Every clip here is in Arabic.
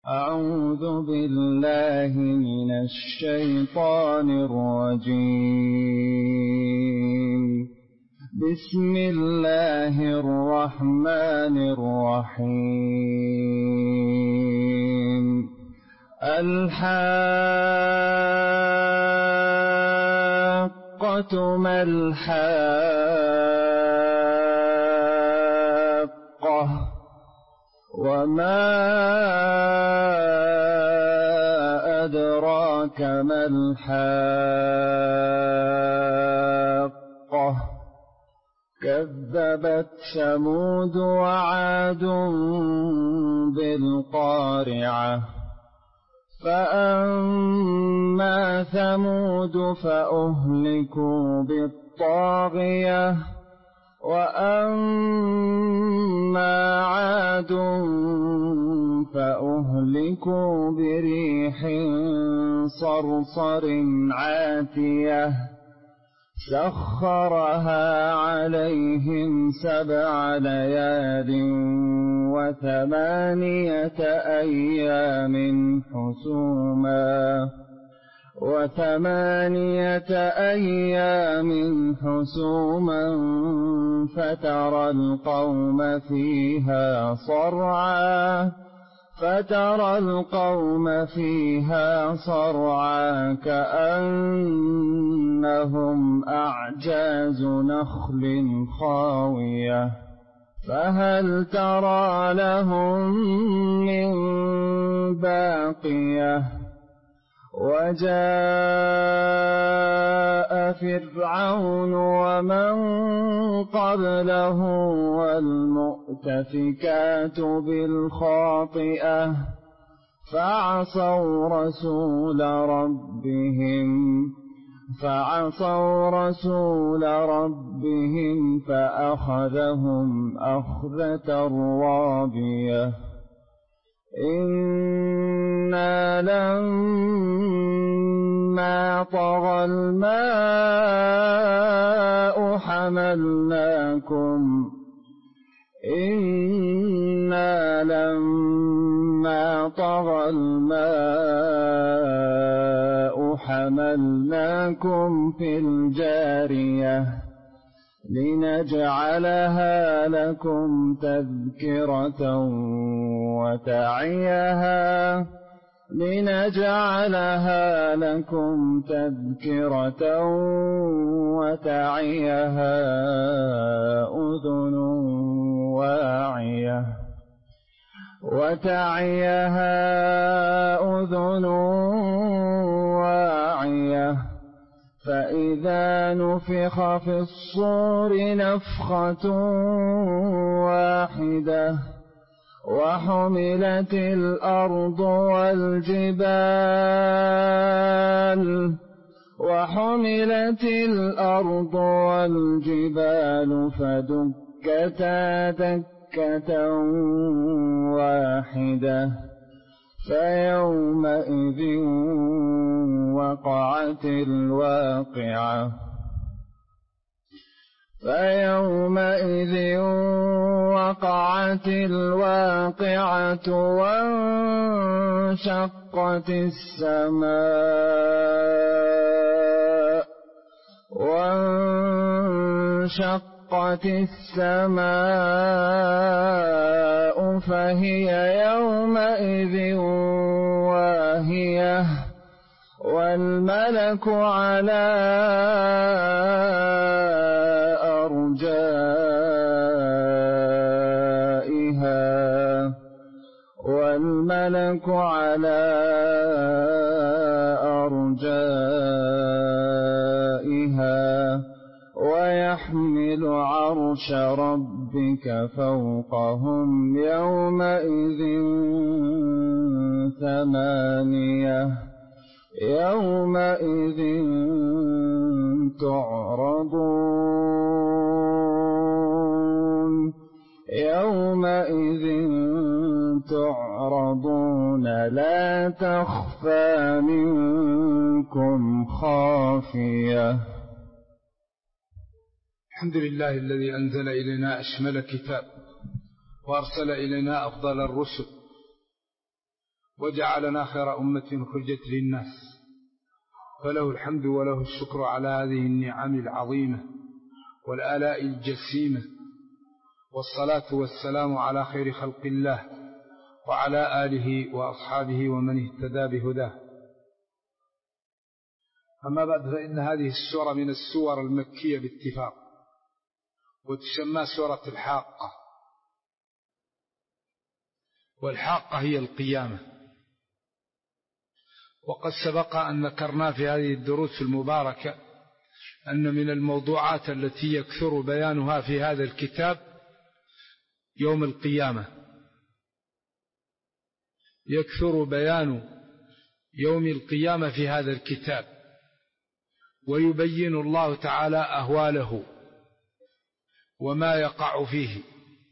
أعوذ بالله من الشيطان الرجيم. بسم الله الرحمن الرحيم. الحاقة ما الحاقة وما أدراك ما الحاقة كذبت ثمود وعاد بالقارعة فأما ثمود فأهلكوا بالطاغية وأما عاد فأهلكوا بريح صرصر عاتية سخرها عليهم 7 ليال و8 أيام حسوما فترى القوم فيها صرعى كأنهم أعجاز نخل خاوية فهل ترى لهم من باقية وجاء فرعون ومن قبله والمؤتفكات بالخاطئة فعصوا رسول ربهم فأخذهم أخذة رابية إنا لما طغى الماء حملناكم في الجارية لنجعلها لكم تذكرة وتعيها أذن واعية فإذا نفخ في الصور نفخة واحدة وحملت الأرض والجبال فدكتا دكة واحدة فيومئذ وقعت الواقعة وانشقت السماء فهي يومئذ واهية والملك على أرجائها ويحمل عرش ربك فوقهم يومئذ 8 يومئذ تعرضون لا تخفى منكم خافية. الحمد لله الذي أنزل إلينا أشمل كتاب وأرسل إلينا أفضل الرسل وجعلنا خير أمة أخرجت للناس، فله الحمد وله الشكر على هذه النعم العظيمة والآلاء الجسيمة، والصلاة والسلام على خير خلق الله وعلى آله وأصحابه ومن اهتدى بهداه. أما بعد، فإن هذه السورة من السور المكية باتفاق، وتسمى سورة الحاقة. والحاقة هي القيامة. وقد سبق أن ذكرنا في هذه الدروس المباركة أن من الموضوعات التي يكثر بيانها في هذا الكتاب يوم القيامة، يكثر بيان يوم القيامة في هذا الكتاب، ويبين الله تعالى أهواله وما يقع فيه.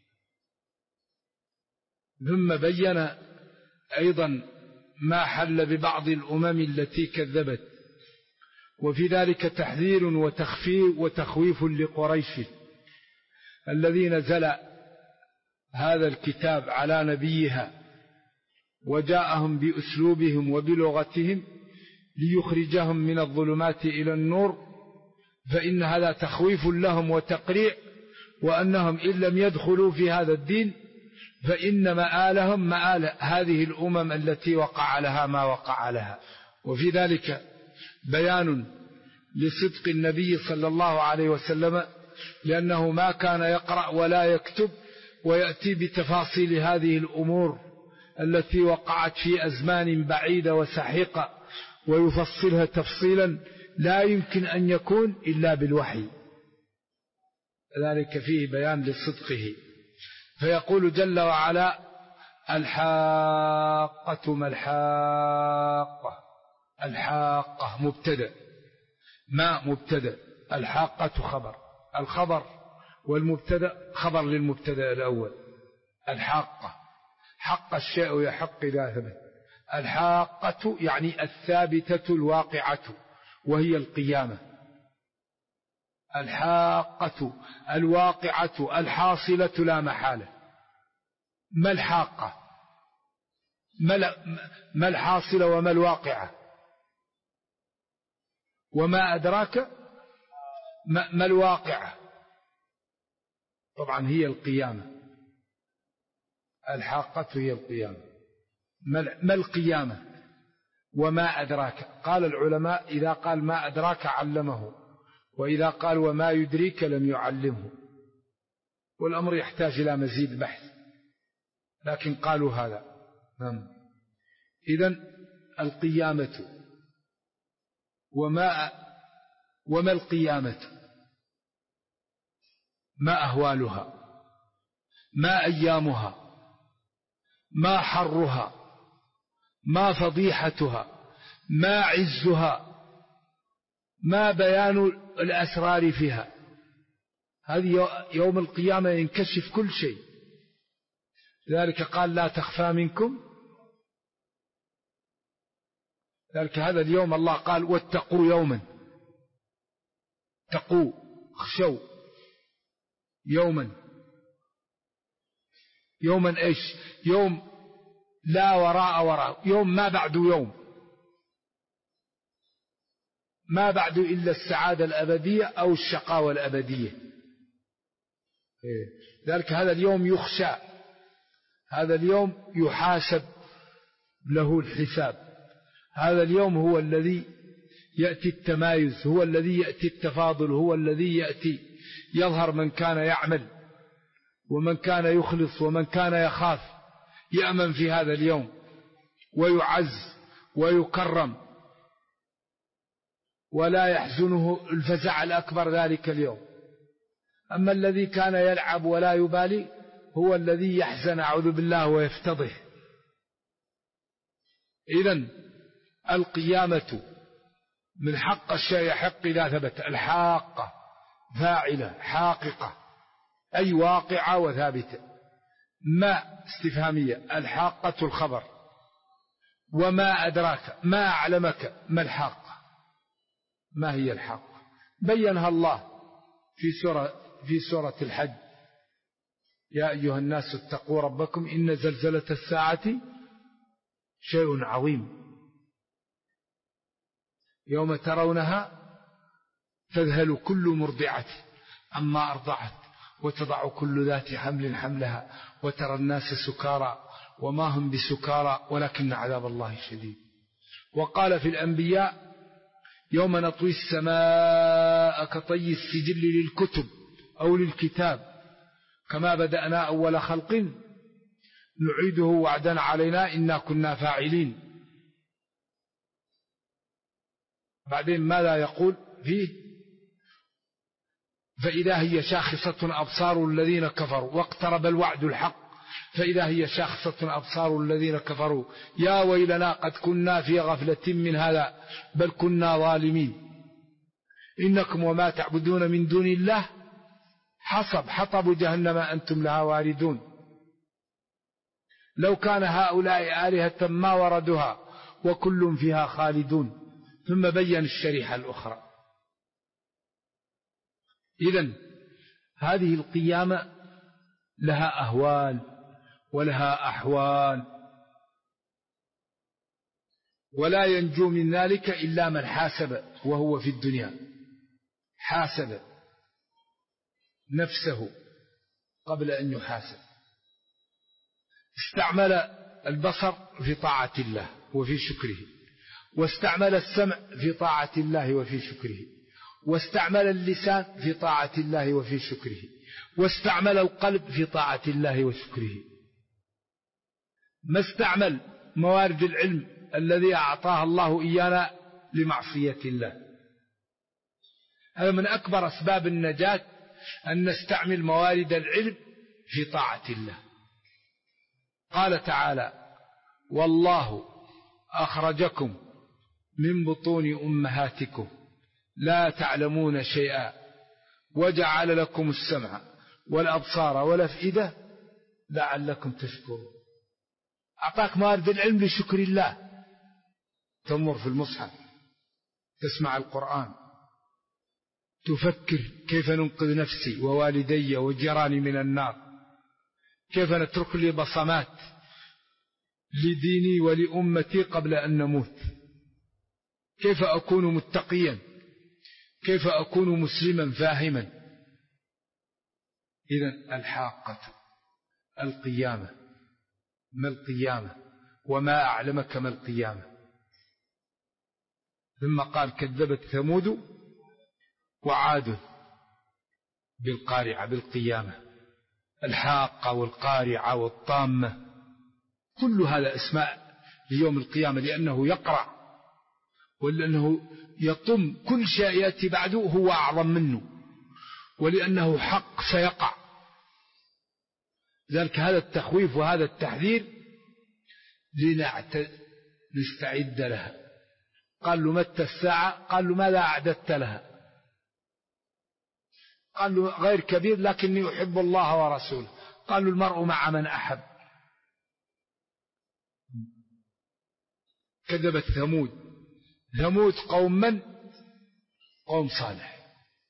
ثم بين أيضا ما حل ببعض الأمم التي كذبت، وفي ذلك تحذير وتخويف لقريش الذي نزل هذا الكتاب على نبيها وجاءهم بأسلوبهم وبلغتهم ليخرجهم من الظلمات إلى النور، فإن هذا تخويف لهم وتقريع، وأنهم إن لم يدخلوا في هذا الدين فإن مآلهم مآل هذه الأمم التي وقع لها ما وقع لها. وفي ذلك بيان لصدق النبي صلى الله عليه وسلم، لأنه ما كان يقرأ ولا يكتب، ويأتي بتفاصيل هذه الأمور التي وقعت في أزمان بعيدة وسحيقة، ويفصلها تفصيلا لا يمكن أن يكون إلا بالوحي، ذلك فيه بيان لصدقه. فيقول جل وعلا: الحاقة ما الحاقة. الحاقة مبتدأ، ما مبتدأ، الحاقة خبر، الخبر والمبتدأ خبر للمبتدأ الأول. الحاقة حق الشيء يحق إذا ثبت. الحاقة يعني الثابتة الواقعة، وهي القيامة. الحاقة الواقعة الحاصلة لا محالة. ما الحاقة؟ ما الحاصلة وما الواقعة؟ وما أدراك ما الواقعة؟ طبعا هي القيامة. الحاقة هي القيامة. ما القيامة وما أدراك؟ قال العلماء إذا قال ما أدراك علمه، وإذا قال وما يدريك لم يعلمه، والأمر يحتاج إلى مزيد بحث، لكن قالوا هذا. إذن القيامة وما القيامة؟ ما أهوالها؟ ما أيامها؟ ما حرها؟ ما فضيحتها؟ ما عزها؟ ما بيان الأسرار فيها؟ هذه يوم القيامة ينكشف كل شيء. ذلك قال لا تخفى منكم. ذلك هذا اليوم الله قال واتقوا يوما. تقوا، خشوا يوما ايش؟ يوم لا وراء، يوم ما بعده يوم، ما بعد إلا السعادة الأبدية أو الشقاوة الأبدية. ذلك هذا اليوم يخشى، هذا اليوم يحاسب له الحساب. هذا اليوم هو الذي يأتي التمايز، هو الذي يأتي التفاضل، هو الذي يأتي يظهر من كان يعمل ومن كان يخلص ومن كان يخاف يأمن في هذا اليوم، ويعز ويكرم، ولا يحزنه الفزع الأكبر ذلك اليوم. أما الذي كان يلعب ولا يبالي هو الذي يحزن أعوذ بالله ويفتضح. إذن القيامة من حق الشيء يحق إذا ثبت. الحاقة فاعلة، حاققة أي واقعة وثابتة. ما استفهامية، الحاقة الخبر. وما أدراك، ما أعلمك ما الحاقة، ما هي الحاقة؟ بينها الله في سورة الحج: يا أيها الناس اتقوا ربكم إن زلزلة الساعة شيء عظيم. يوم ترونها تذهل كل مرضعة عما أرضعت وتضع كل ذات حمل حملها وترى الناس سكارى وما هم بسكارى ولكن عذاب الله شديد. وقال في الأنبياء يوم نطوي السماء كطي السجل للكتب أو للكتاب كما بدأنا أول خلق نعيده وعدا علينا إنا كنا فاعلين. بعدين ماذا يقول فيه؟ فإذا هي شاخصة أبصار الذين كفروا واقترب الوعد الحق فإذا هي شاخصة أبصار الذين كفروا يا ويلنا قد كنا في غفلة من هذا بل كنا ظالمين إنكم وما تعبدون من دون الله حطب جهنم أنتم لها واردون لو كان هؤلاء آلهة ما وردها وكل فيها خالدون. ثم بين الشريحة الأخرى. إذن هذه القيامة لها أهوال ولها أحوال ولا ينجو من ذلك إلا من حاسب وهو في الدنيا، حاسب نفسه قبل أن يحاسب، استعمل البصر في طاعة الله وفي شكره، واستعمل السمع في طاعة الله وفي شكره، واستعمل اللسان في طاعة الله وفي شكره، واستعمل القلب في طاعة الله وشكره. ما استعمل موارد العلم الذي أعطاها الله إيانا لمعصية الله. هذا من أكبر أسباب النجاة أن نستعمل موارد العلم في طاعة الله. قال تعالى والله أخرجكم من بطون أمهاتكم لا تعلمون شيئا وجعل لكم السمع والأبصار والأفئدة لعلكم تشكرون. أعطاك موارد العلم لشكر الله، تمر في المصحف، تسمع القرآن، تفكر كيف ننقذ نفسي ووالدي وجيراني من النار، كيف نترك لي بصمات لديني ولأمتي قبل أن نموت، كيف أكون متقيا، كيف أكون مسلما فاهما. إذن الحاقة القيامة. ما القيامة وما أعلمك ما القيامة؟ ثم قال كذبت ثمود وعاد بالقارعة بالقيامة. الحاقة والقارعة والطامة كل هذا اسماء ليوم القيامة، لأنه يقرع ولأنه يطم كل شيء يأتي بعده هو أعظم منه، ولأنه حق سيقع. ذلك هذا التخويف وهذا التحذير لنستعد لها. قال له متى الساعة؟ قال له ماذا أعددت لها؟ قال له غير كبير لكني أحب الله ورسوله. قال له المرء مع من أحب. كذبت ثمود قوم من؟ قوم صالح.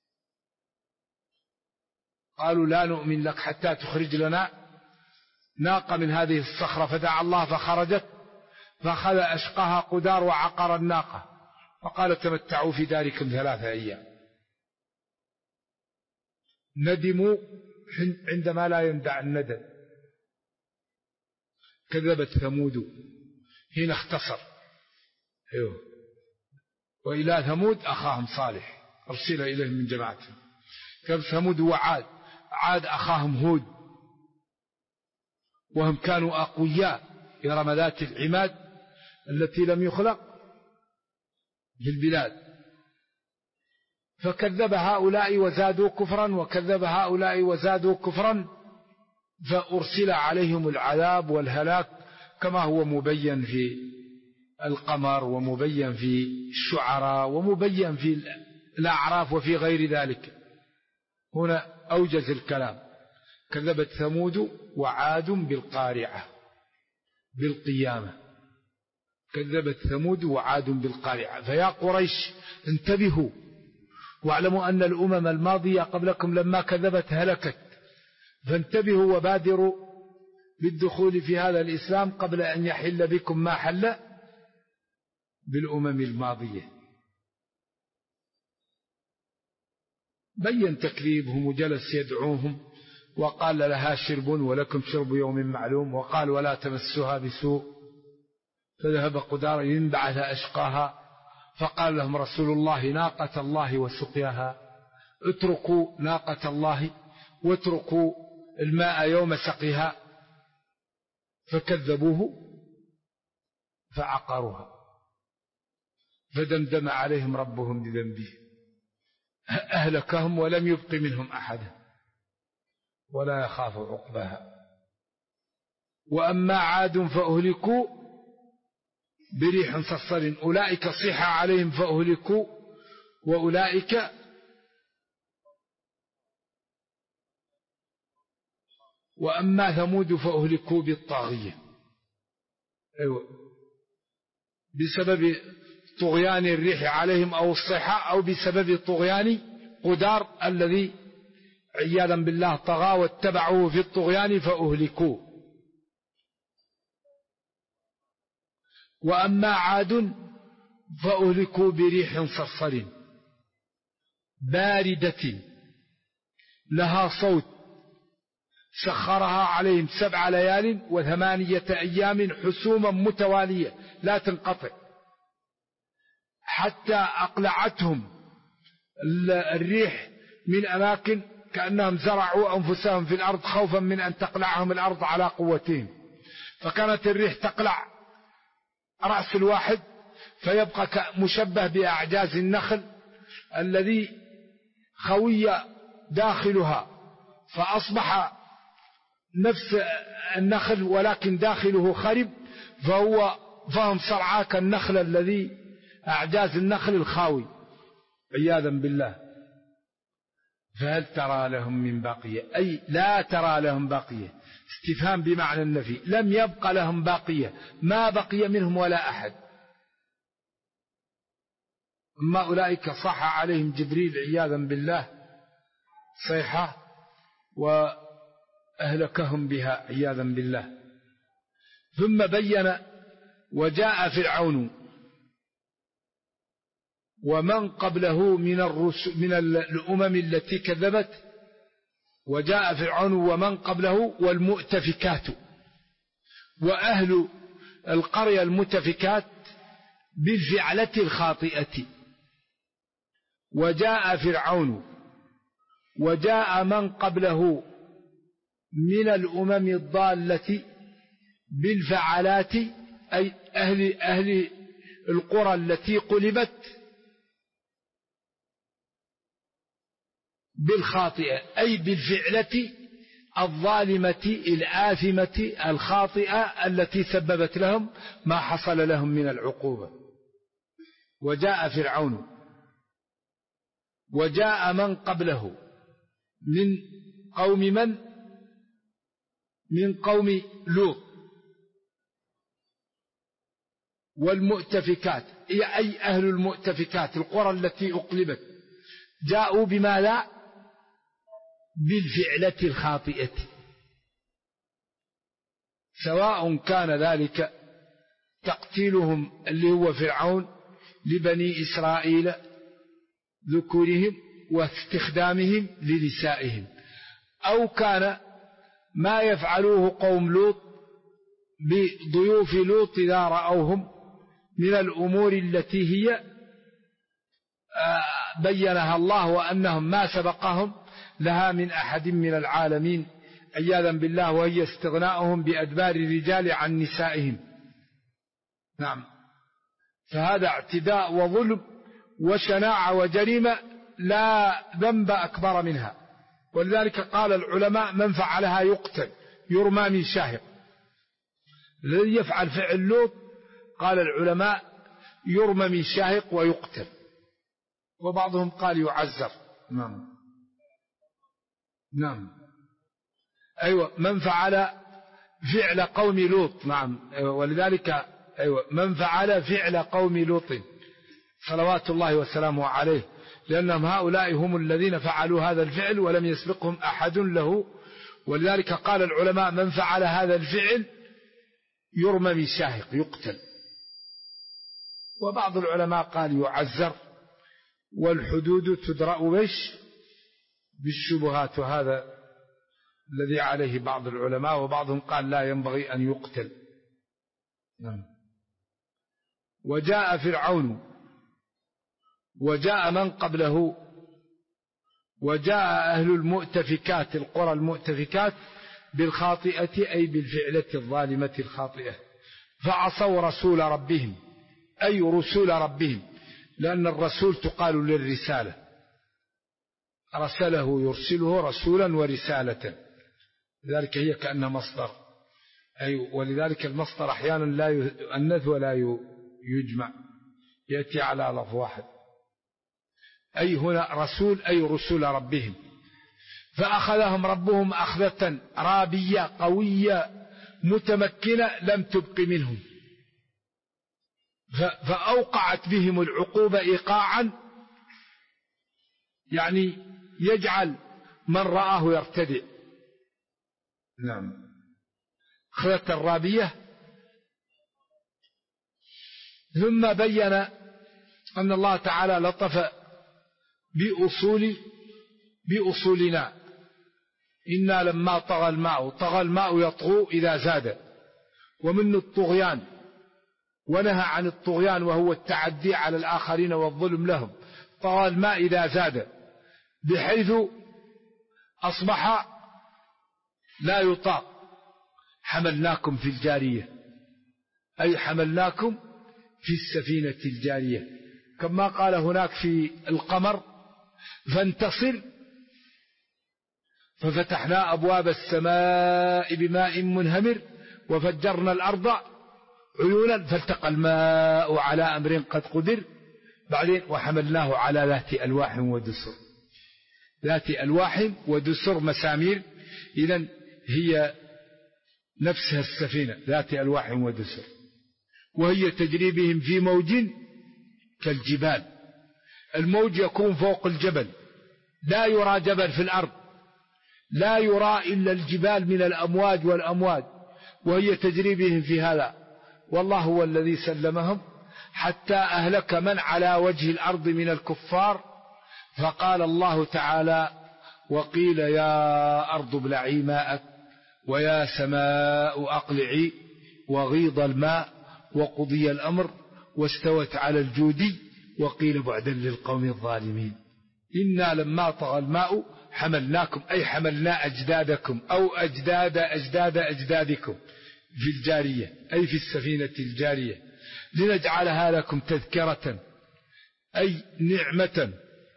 قالوا لا نؤمن لك حتى تخرج لنا ناقة من هذه الصخرة، فدعا الله فخرجت فأخذ أشقاها قدار وعقر الناقة فقال تمتعوا في داركم 3 أيام. ندموا عندما لا يندع الندم. كذبت ثمود هنا اختصر. وإلى ثمود أخاهم صالح أرسل إليهم من جماعتهم. كذب ثمود وعاد أخاهم هود، وهم كانوا أقوياء إرم ذات العماد التي لم يخلق في البلاد. فكذب هؤلاء وزادوا كفرا وكذب هؤلاء وزادوا كفرا فأرسل عليهم العذاب والهلاك كما هو مبين في القمر ومبين في الشعراء ومبين في الأعراف وفي غير ذلك. هنا أوجز الكلام. كذبت ثمود وعاد بالقارعة بالقيامة. كذبت ثمود وعاد بالقارعة. فيا قريش انتبهوا واعلموا أن الأمم الماضية قبلكم لما كذبت هلكت، فانتبهوا وبادروا بالدخول في هذا الإسلام قبل أن يحل بكم ما حل بالأمم الماضية. بين تكذيبهم وجلس يدعوهم وقال لها شرب ولكم شرب يوم معلوم، وقال ولا تمسوها بسوء فذهب قدارا ينبعث أشقاها، فقال لهم رسول الله ناقة الله وسقياها، اتركوا ناقة الله واتركوا الماء يوم سقيها، فكذبوه فعقروها فدمدم عليهم ربهم بذنبهم أهلكهم ولم يبق منهم أحدا ولا يخاف عقباها. وأما عاد فأهلكوا بريح صرصر أولئك صيح عليهم فأهلكوا وأما ثمود فأهلكوا بالطاغية، بسبب طغيان الريح عليهم أو الصيحة أو بسبب طغيان قدار الذي عياذا بالله طغى واتبعوه في الطغيان فأهلكوا. وأما عاد فأهلكوا بريح صرصر باردة لها صوت سخرها عليهم 7 ليال و8 أيام حسوما متوالية لا تنقطع حتى أقلعتهم الريح من أماكن كأنهم زرعوا أنفسهم في الأرض خوفا من أن تقلعهم الأرض على قوتهم، فكانت الريح تقلع رأس الواحد فيبقى مشبه بأعجاز النخل الذي خوي داخلها، فأصبح نفس النخل ولكن داخله خرب، فهم صرعا كالنخل الذي أعجاز النخل الخاوي عياذا بالله. فهل ترى لهم من بقية؟ أي لا ترى لهم بقية، استفهام بمعنى النفي، لم يبق لهم بقية، ما بقي منهم ولا أحد. أما أولئك صح عليهم جبريل عياذا بالله صيحة وأهلكهم بها عياذا بالله. ثم بين وجاء فرعون ومن قبله من الأمم التي كذبت، وجاء فرعون ومن قبله والمؤتفكات، وأهل القرية المؤتفكات بالفعلة الخاطئة. وجاء فرعون وجاء من قبله من الأمم الضالة بالفعلات، أي أهل القرى التي قلبت بالخاطئة، أي بالفعلة الظالمة الآثمة الخاطئة التي سببت لهم ما حصل لهم من العقوبة. وجاء فرعون وجاء من قبله من قوم من قوم لوط والمؤتفكات، أي أهل المؤتفكات القرى التي أقلبت، جاءوا بما لا بالفعلة الخاطئة، سواء كان ذلك تقتيلهم اللي هو فرعون لبني إسرائيل ذكورهم واستخدامهم لنسائهم، أو كان ما يفعلوه قوم لوط بضيوف لوط إذا رأوهم من الأمور التي هي بينها الله وأنهم ما سبقهم لها من أحد من العالمين عياذا بالله، وهي استغناؤهم بأدبار الرجال عن نسائهم. نعم، فهذا اعتداء وظلم وشناعة وجريمة لا ذنب أكبر منها. ولذلك قال العلماء من فعلها يقتل يرمى من شاهق. الذي يفعل فعل لوط قال العلماء يرمى من شاهق ويقتل، وبعضهم قال يعزر. نعم أيوة، من فعل فعل قوم لوط. نعم ولذلك أيوة من فعل فعل قوم لوط صلوات الله وسلامه عليه، لأنهم هؤلاء هم الذين فعلوا هذا الفعل ولم يسبقهم أحد له ولذلك قال العلماء من فعل هذا الفعل يرمى بشاهق يقتل، وبعض العلماء قال يعزر، والحدود تدرأ بالشبهات، وهذا الذي عليه بعض العلماء، وبعضهم قال لا ينبغي أن يقتل. وجاء فرعون وجاء من قبله وجاء أهل المؤتفكات القرى المؤتفكات بالخاطئة أي بالفعلة الظالمة الخاطئة، فعصوا رسول ربهم أي رسول ربهم، لأن الرسول تقال للرسالة، رسله يرسله رسولا ورسالة، لذلك هي كأنها مصدر، أي ولذلك المصدر أحيانا لا يؤنث ولا يجمع، يأتي على لفظ واحد، أي هنا رسول أي رسول ربهم. فأخذهم ربهم أخذة رابية قوية متمكنة لم تبق منهم، فأوقعت بهم العقوبة إيقاعا يعني يجعل من رآه يرتدع. نعم، أخذة الرابية. ثم بين أن الله تعالى لطف بأصولنا، إنا لما طغى الماء يطغو إذا زاد، ومن الطغيان، ونهى عن الطغيان وهو التعدي على الآخرين والظلم لهم، طغى الماء إذا زاد بحيث أصبح لا يطاق. حملناكم في الجارية أي حملناكم في السفينة الجارية، كما قال هناك في القمر فانتصر ففتحنا أبواب السماء بماء منهمر وفجرنا الأرض عيونا فالتقى الماء على أمر قد قدر، بعدين وحملناه على ذات ألواح ودسر، ذات ألواح ودسر مسامير، إذن هي نفسها السفينة ذات ألواح ودسر، وهي تجري بهم في موج كالجبال. الموج يكون فوق الجبل، لا يرى جبل في الأرض، لا يرى إلا الجبال من الأمواج والأمواج، وهي تجري بهم في هذا، والله هو الذي سلمهم حتى أهلك من على وجه الأرض من الكفار. فقال الله تعالى وقيل يا أرض ابلعي ماءك ويا سماء أقلعي وغيض الماء وقضي الأمر واستوت على الجودي وقيل بعدا للقوم الظالمين. إنا لما طغى الماء حملناكم أي حملنا أجدادكم أو أجداد أجدادكم في الجارية أي في السفينة الجارية لنجعلها لكم تذكرة أي نعمة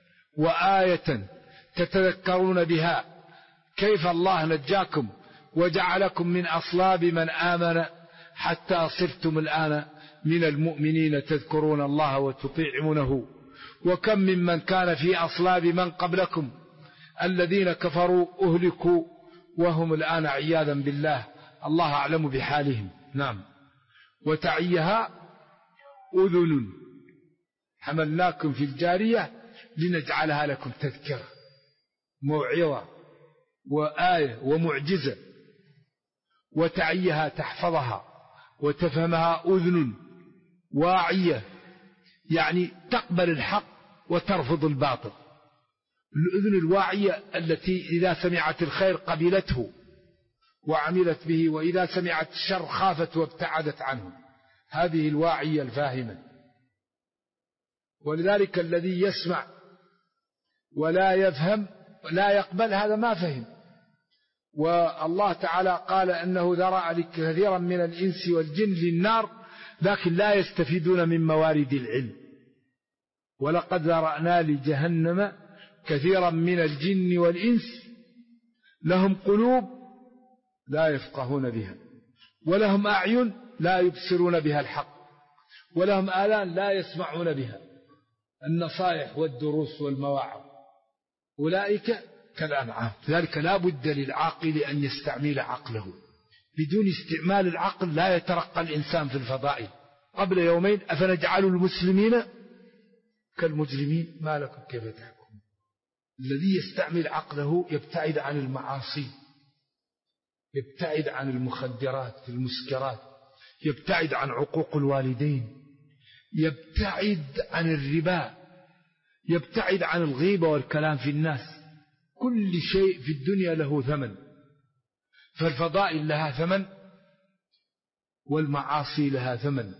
وآية تتذكرون بها كيف الله نجاكم وجعلكم من أصلاب من آمن حتى صرتم الآن من المؤمنين تذكرون الله وتطيعونه. وكم ممن كان في أصلاب من قبلكم الذين كفروا أهلكوا وهم الآن عياذا بالله، الله أعلم بحالهم. نعم. وتعيها أذن حملناكم في الجارية لنجعلها لكم تذكرة موعظة وآية ومعجزة، وتعيها تحفظها وتفهمها أذن واعية يعني تقبل الحق وترفض الباطل. الأذن الواعية التي إذا سمعت الخير قبلته وعملت به، وإذا سمعت الشر خافت وابتعدت عنه، هذه الواعية الفاهمة. ولذلك الذي يسمع ولا يفهم لا يقبل هذا ما فهم. والله تعالى قال أنه ذرأ لكثيرا من الإنس والجن للنار لكن لا يستفيدون من موارد العلم. ولقد ذرأنا لجهنم كثيرا من الجن والإنس لهم قلوب لا يفقهون بها ولهم أعين لا يبصرون بها الحق ولهم آذان لا يسمعون بها النصائح والدروس والمواعظ، أولئك كالأنعام. لذلك لا بد للعاقل أن يستعمل عقله، بدون استعمال العقل لا يترقى الإنسان في الفضائل. قبل يومين أفنجعل المسلمين كالمجرمين ما لكم كيف تحكمون. الذي يستعمل عقله يبتعد عن المعاصي يبتعد عن المخدرات المسكرات، يبتعد عن عقوق الوالدين، يبتعد عن الربا، يبتعد عن الغيبة والكلام في الناس. كل شيء في الدنيا له ثمن، فالفضائل لها ثمن والمعاصي لها ثمن.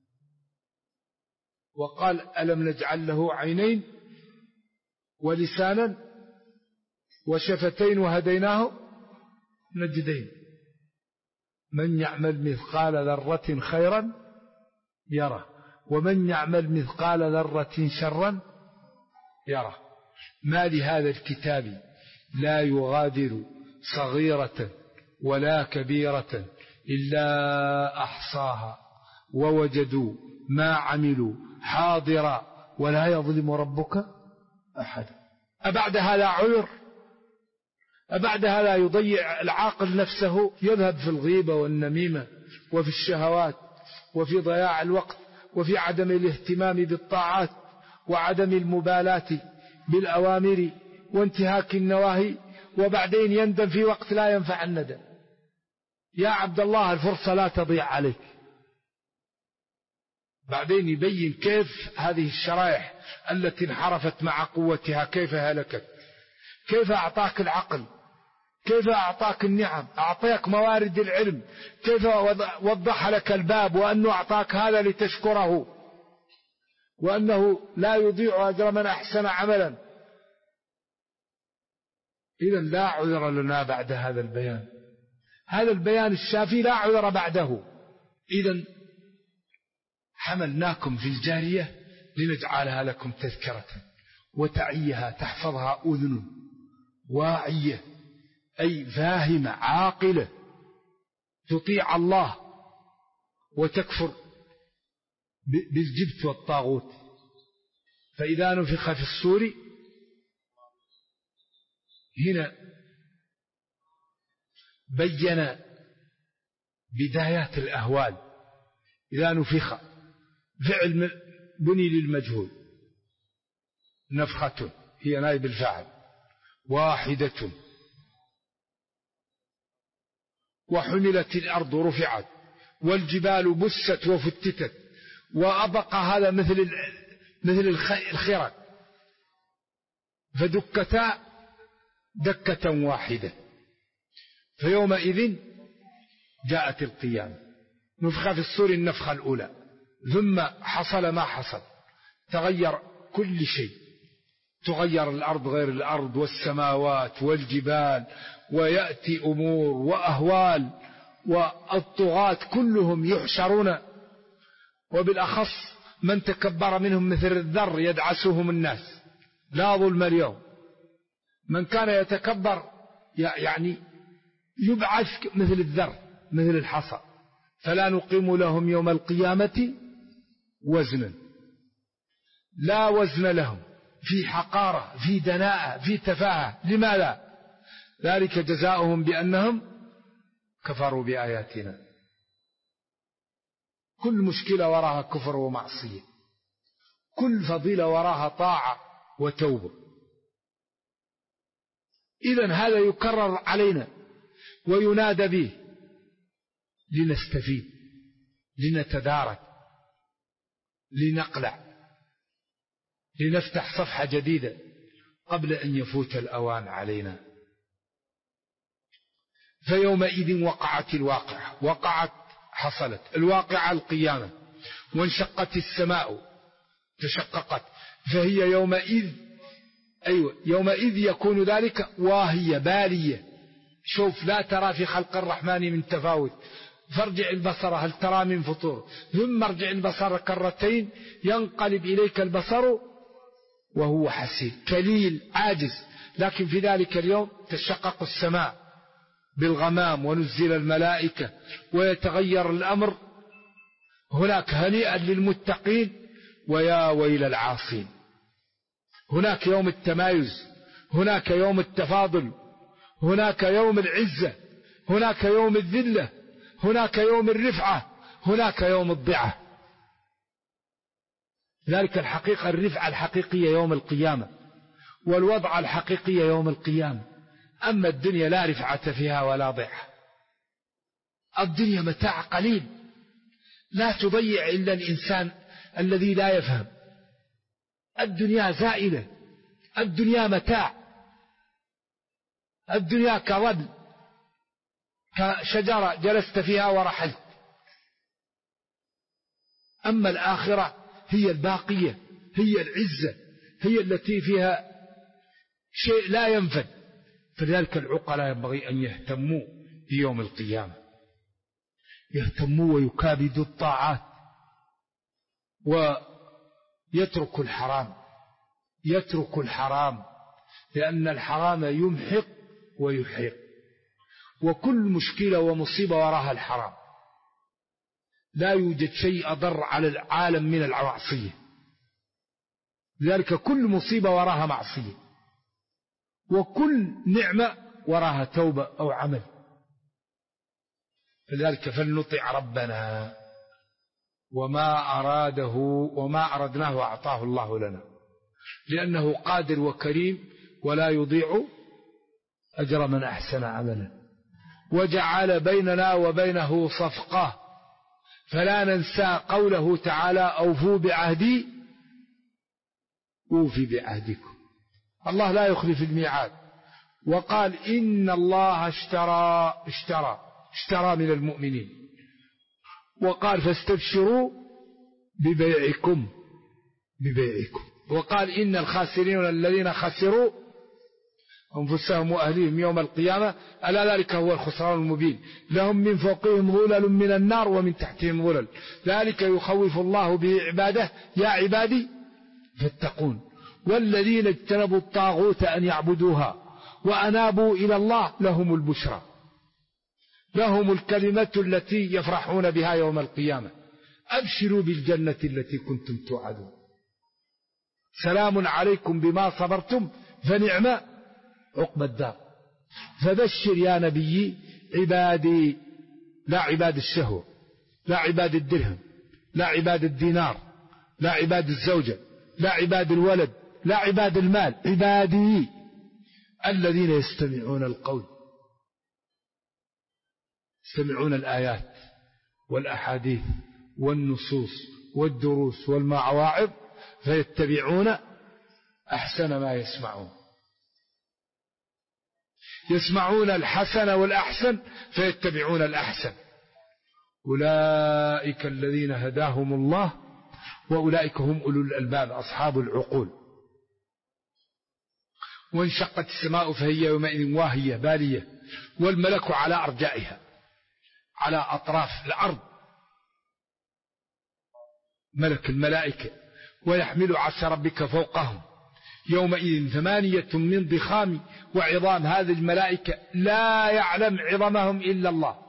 وقال ألم نجعل له عينين ولسانا وشفتين وهديناه نجدين من يعمل مثقال ذرة خيرا يره ومن يعمل مثقال ذرة شرا يره. ما لهذا الكتاب لا يغادر صغيرة ولا كبيرة إلا أحصاها ووجدوا ما عملوا حاضرا ولا يظلم ربك أحد. أبعد هذا عذر؟ أبعد هذا يضيع العاقل نفسه، يذهب في الغيبة والنميمة وفي الشهوات وفي ضياع الوقت وفي عدم الاهتمام بالطاعات وعدم المبالاة بالأوامر وانتهاك النواهي، وبعدين يندم في وقت لا ينفع الندم. يا عبد الله الفرصة لا تضيع عليك. بعدين يبين كيف هذه الشرائح التي انحرفت مع قوتها كيف هلكت، كيف أعطاك العقل، كيف أعطاك النعم، أعطاك موارد العلم، كيف وضح لك الباب، وأنه أعطاك هذا لتشكره، وأنه لا يضيع أجر من أحسن عملا. إذن لا عذر لنا بعد هذا البيان، هذا البيان الشافي لا عذر بعده. إذن حملناكم في الجارية لنجعلها لكم تذكرة وتعيها تحفظها أذن واعية، أي فاهمة عاقلة تطيع الله وتكفر بالجبت والطاغوت. فإذا نفخ في الصور، هنا بين بدايات الأهوال. إذا نفخ فعل بني للمجهول، نفخة هي نائب الفاعل، واحدة. وحملت الأرض رفعت والجبال بست وفتتت، وأبقى هذا مثل الخرق، فدكتا دكة واحدة. فيومئذ جاءت القيامة، نفخ في الصور النفخة الأولى، ثم حصل ما حصل، تغير كل شيء، تغير الأرض غير الأرض والسماوات والجبال، ويأتي أمور وأهوال، والطغاة كلهم يحشرون، وبالأخص من تكبر منهم مثل الذر يدعسهم الناس. لا ظلم اليوم، من كان يتكبر يعني يبعث مثل الذر مثل الحصى، فلا نقيم لهم يوم القيامة وزنا، لا وزن لهم، في حقارة، في دناءة، في تفاهة. لماذا؟ ذلك جزاؤهم بأنهم كفروا بآياتنا. كل مشكلة وراها كفر ومعصية، كل فضيلة وراها طاعة وتوبة. إذن هذا يكرر علينا وينادى به لنستفيد، لنتدارك، لنقلع، لنفتح صفحة جديدة قبل أن يفوت الأوان علينا. فيومئذ وقعت الواقعة، وقعت حصلت الواقعة القيامة، وانشقت السماء تشققت، فهي يومئذ يومئذ يكون ذلك واهية بالية. شوف لا ترى في خلق الرحمن من تفاوت، فارجع البصر هل ترى من فطور، ثم ارجع البصر كرتين ينقلب إليك البصر وهو حسير كليل عاجز. لكن في ذلك اليوم تشقق السماء بالغمام ونزل الملائكة ويتغير الأمر. هناك هنيئا للمتقين ويا ويل العاصين. هناك يوم التمايز، هناك يوم التفاضل، هناك يوم العزة، هناك يوم الذلة، هناك يوم الرفعة، هناك يوم الضعة. ذلك الحقيقة الرفعة الحقيقية يوم القيامة، والوضع الحقيقية يوم القيامة. أما الدنيا لا رفعة فيها ولا ضعة، الدنيا متاع قليل، لا تضيع إلا الإنسان الذي لا يفهم. الدنيا زائلة، الدنيا متاع، الدنيا كظل، كشجرة جلست فيها ورحلت. أما الآخرة هي الباقية، هي العزة، هي التي فيها شيء لا ينفد. فلذلك العقلاء ينبغي أن يهتموا بيوم القيامة، يهتموا ويكابدوا الطاعات ويتركوا الحرام، يتركوا الحرام، لأن الحرام يمحق ويحيق، وكل مشكلة ومصيبة وراها الحرام. لا يوجد شيء أضر على العالم من المعصية، لذلك كل مصيبة وراها معصية، وكل نعمة وراها توبة أو عمل. فلذلك فلنطع ربنا، وما أراده وما أردناه أعطاه الله لنا، لأنه قادر وكريم ولا يضيع أجر من أحسن عملا. وجعل بيننا وبينه صفقة، فلا ننسى قوله تعالى: أوفوا بعهدي أوفي بعهدكم. الله لا يخلف الميعاد، وقال: إن الله اشترى من المؤمنين، وقال: فاستبشروا ببيعكم. وقال: إن الخاسرين الذين خسروا أنفسهم وأهليهم يوم القيامة ألا ذلك هو الخسران المبين، لهم من فوقهم ظلل من النار ومن تحتهم ظلل، ذلك يخوف الله به عباده يا عبادي فاتقون. والذين اجتنبوا الطاغوت أن يعبدوها وأنابوا إلى الله لهم البشرى، لهم الكلمة التي يفرحون بها يوم القيامة: أبشروا بالجنة التي كنتم توعدون، سلام عليكم بما صبرتم فنعم عقبى الدار. فبشر يا نبي عبادي، لا عباد الشهوة، لا عباد الدرهم، لا عباد الدينار، لا عباد الزوجة، لا عباد الولد، لا عباد المال، عبادي الذين يستمعون القول، يستمعون الآيات والأحاديث والنصوص والدروس والمواعظ فيتبعون أحسن ما يسمعون، يسمعون الحسن والأحسن فيتبعون الأحسن. أولئك الذين هداهم الله وأولئك هم أولو الألباب أصحاب العقول. وانشقت السماء فهي يومئذ واهية بالية، والملك على أرجائها، على أطراف الأرض ملك الملائكة، ويحمل عرش ربك فوقهم يومئذ 8 من ضخام وعظام. هذه الملائكة لا يعلم عظمهم إلا الله.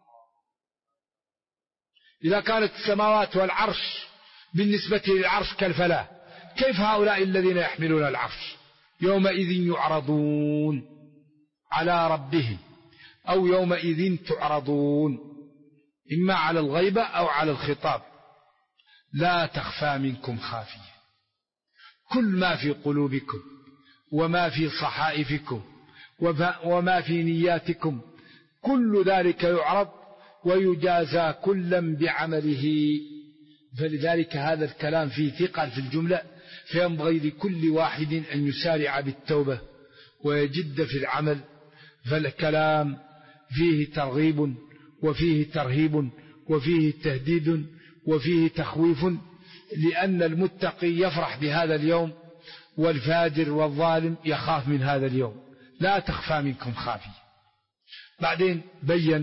إذا كانت السماوات والعرش بالنسبة للعرش كالفلاة، كيف هؤلاء الذين يحملون العرش؟ يومئذ يعرضون على ربهم، أو يومئذ تعرضون، إما على الغيبة أو على الخطاب. لا تخفى منكم خافية، كل ما في قلوبكم وما في صحائفكم وما في نياتكم كل ذلك يعرض ويجازى كلا بعمله. فلذلك هذا الكلام فيه ثقل في الجملة، فينبغي لكل واحد أن يسارع بالتوبة ويجد في العمل. فالكلام فيه ترغيب وفيه ترهيب وفيه تهديد وفيه تخويف، لأن المتقي يفرح بهذا اليوم، والفاجر والظالم يخاف من هذا اليوم. لا تخفى منكم خافية. بعدين بين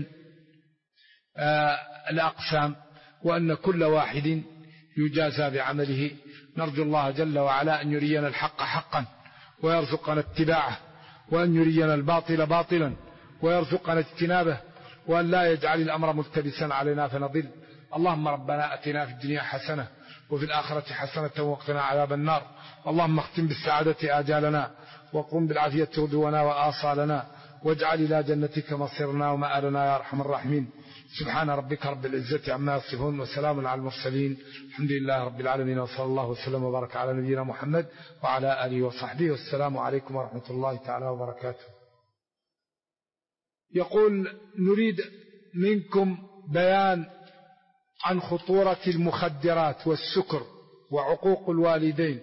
الأقسام، وأن كل واحد يجازى بعمله. نرجو الله جل وعلا أن يرينا الحق حقا ويرزقنا اتباعه، وأن يرينا الباطل باطلا ويرزقنا اجتنابه، وأن لا يجعل الأمر ملتبسا علينا فنضل. اللهم ربنا أتنا في الدنيا حسنة وفي الآخرة حسنة وقنا عذاب النار. اللهم اختم بالسعادة آجالنا، وقم بالعافية غدونا وآصالنا، واجعل إلى جنتك مصيرنا ومآلنا يا أرحم الراحمين. سبحان ربك رب العزة عما يصفون، وسلام على المرسلين، الحمد لله رب العالمين، وصلى الله وسلم وبارك على نبينا محمد وعلى آله وصحبه، والسلام عليكم ورحمة الله تعالى وبركاته. يقول: نريد منكم بيان عن خطورة المخدرات والسكر وعقوق الوالدين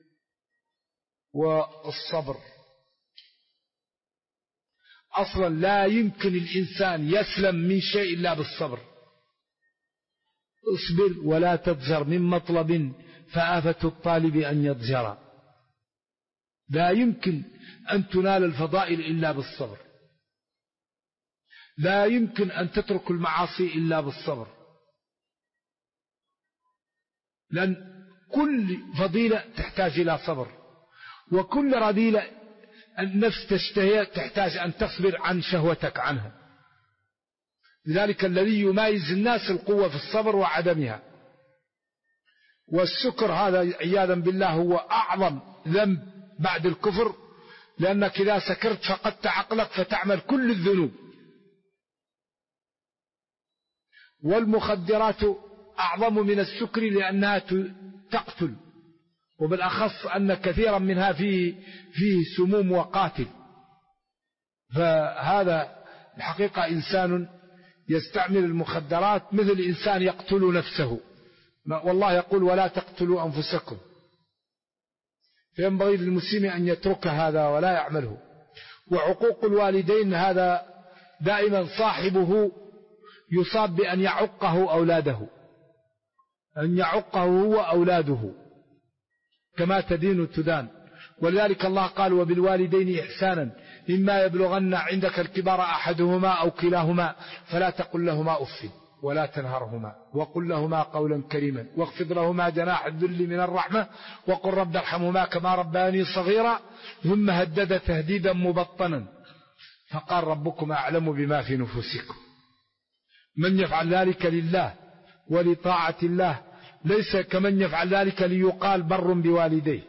والصبر. أصلا لا يمكن الإنسان يسلم من شيء إلا بالصبر. اصبر ولا تضجر من مطلب فآفة الطالب أن يضجر. لا يمكن أن تنال الفضائل إلا بالصبر. لا يمكن أن تترك المعاصي إلا بالصبر، لأن كل فضيلة تحتاج إلى صبر، وكل رذيلة النفس تشتهي تحتاج أن تصبر عن شهوتك عنها. لذلك الذي يميز الناس القوة في الصبر وعدمها. والسكر هذا عياذا بالله هو أعظم ذنب بعد الكفر، لأنك إذا سكرت فقدت عقلك فتعمل كل الذنوب. والمخدرات أعظم من السكر لأنها تقتل، وبالأخص أن كثيرا منها فيه سموم وقاتل. فهذا الحقيقة إنسان يستعمل المخدرات مثل إنسان يقتل نفسه. والله يقول ولا تقتلوا أنفسكم. فينبغي للمسلم أن يترك هذا ولا يعمله. وعقوق الوالدين هذا دائما صاحبه يصاب بأن يعقه أولاده، أن يعقه هو أولاده كما تدين تدان. ولذلك الله قال وبالوالدين إحسانا إما يبلغن عندك الكبار أحدهما أو كلاهما فلا تقل لهما أف ولا تنهرهما وقل لهما قولا كريما واخفض لهما جناح الذل من الرحمة وقل رب ارحمهما كما ربياني صغيرا. ثم هدد تهديدا مبطنا فقال ربكم أعلم بما في نفوسكم. من يفعل ذلك لله ولطاعة الله ليس كمن يفعل ذلك ليقال بر بوالديه.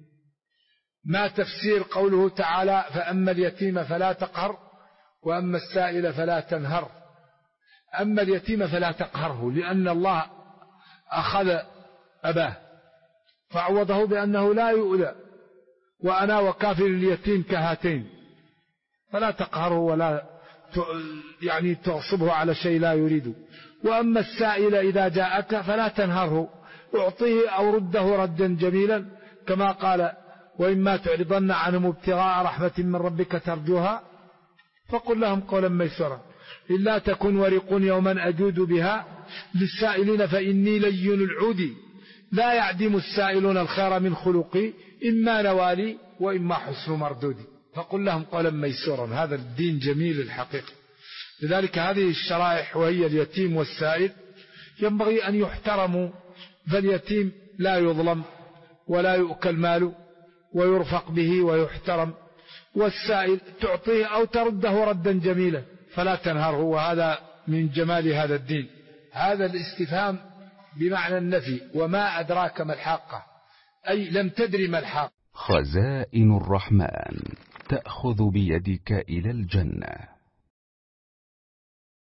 ما تفسير قوله تعالى فأما اليتيم فلا تقهر وأما السائل فلا تنهر؟ أما اليتيم فلا تقهره لأن الله أخذ أباه فعوضه بأنه لا يؤذى، وأنا وكافر اليتيم كهاتين، فلا تقهره ولا يعني تعصبه على شيء لا يريده. وأما السائل إذا جاءك فلا تنهره، اعطيه أو رده ردا جميلا كما قال وإما تعرضن عنهم ابتغاء رحمة من ربك ترجوها فقل لهم قولا ميسورا إلا تكن ورق يوما أجود بها للسائلين فإني لين العود لا يعدم السائلون الخير من خلقي إما نوالي وإما حسن مردودي. فقل لهم قولا ميسورا. هذا الدين جميل الحقيقة. لذلك هذه الشرائح وهي اليتيم والسائل ينبغي أن يحترموا. فاليتيم لا يظلم ولا يؤكل ماله ويرفق به ويحترم، والسائل تعطيه أو ترده ردا جميلا فلا تنهره. وهذا من جمال هذا الدين. هذا الاستفهام بمعنى النفي. وما أدراك ما الحاقة، أي لم تدري ما الحاقة. خزائن الرحمن تأخذ بيدك إلى الجنة.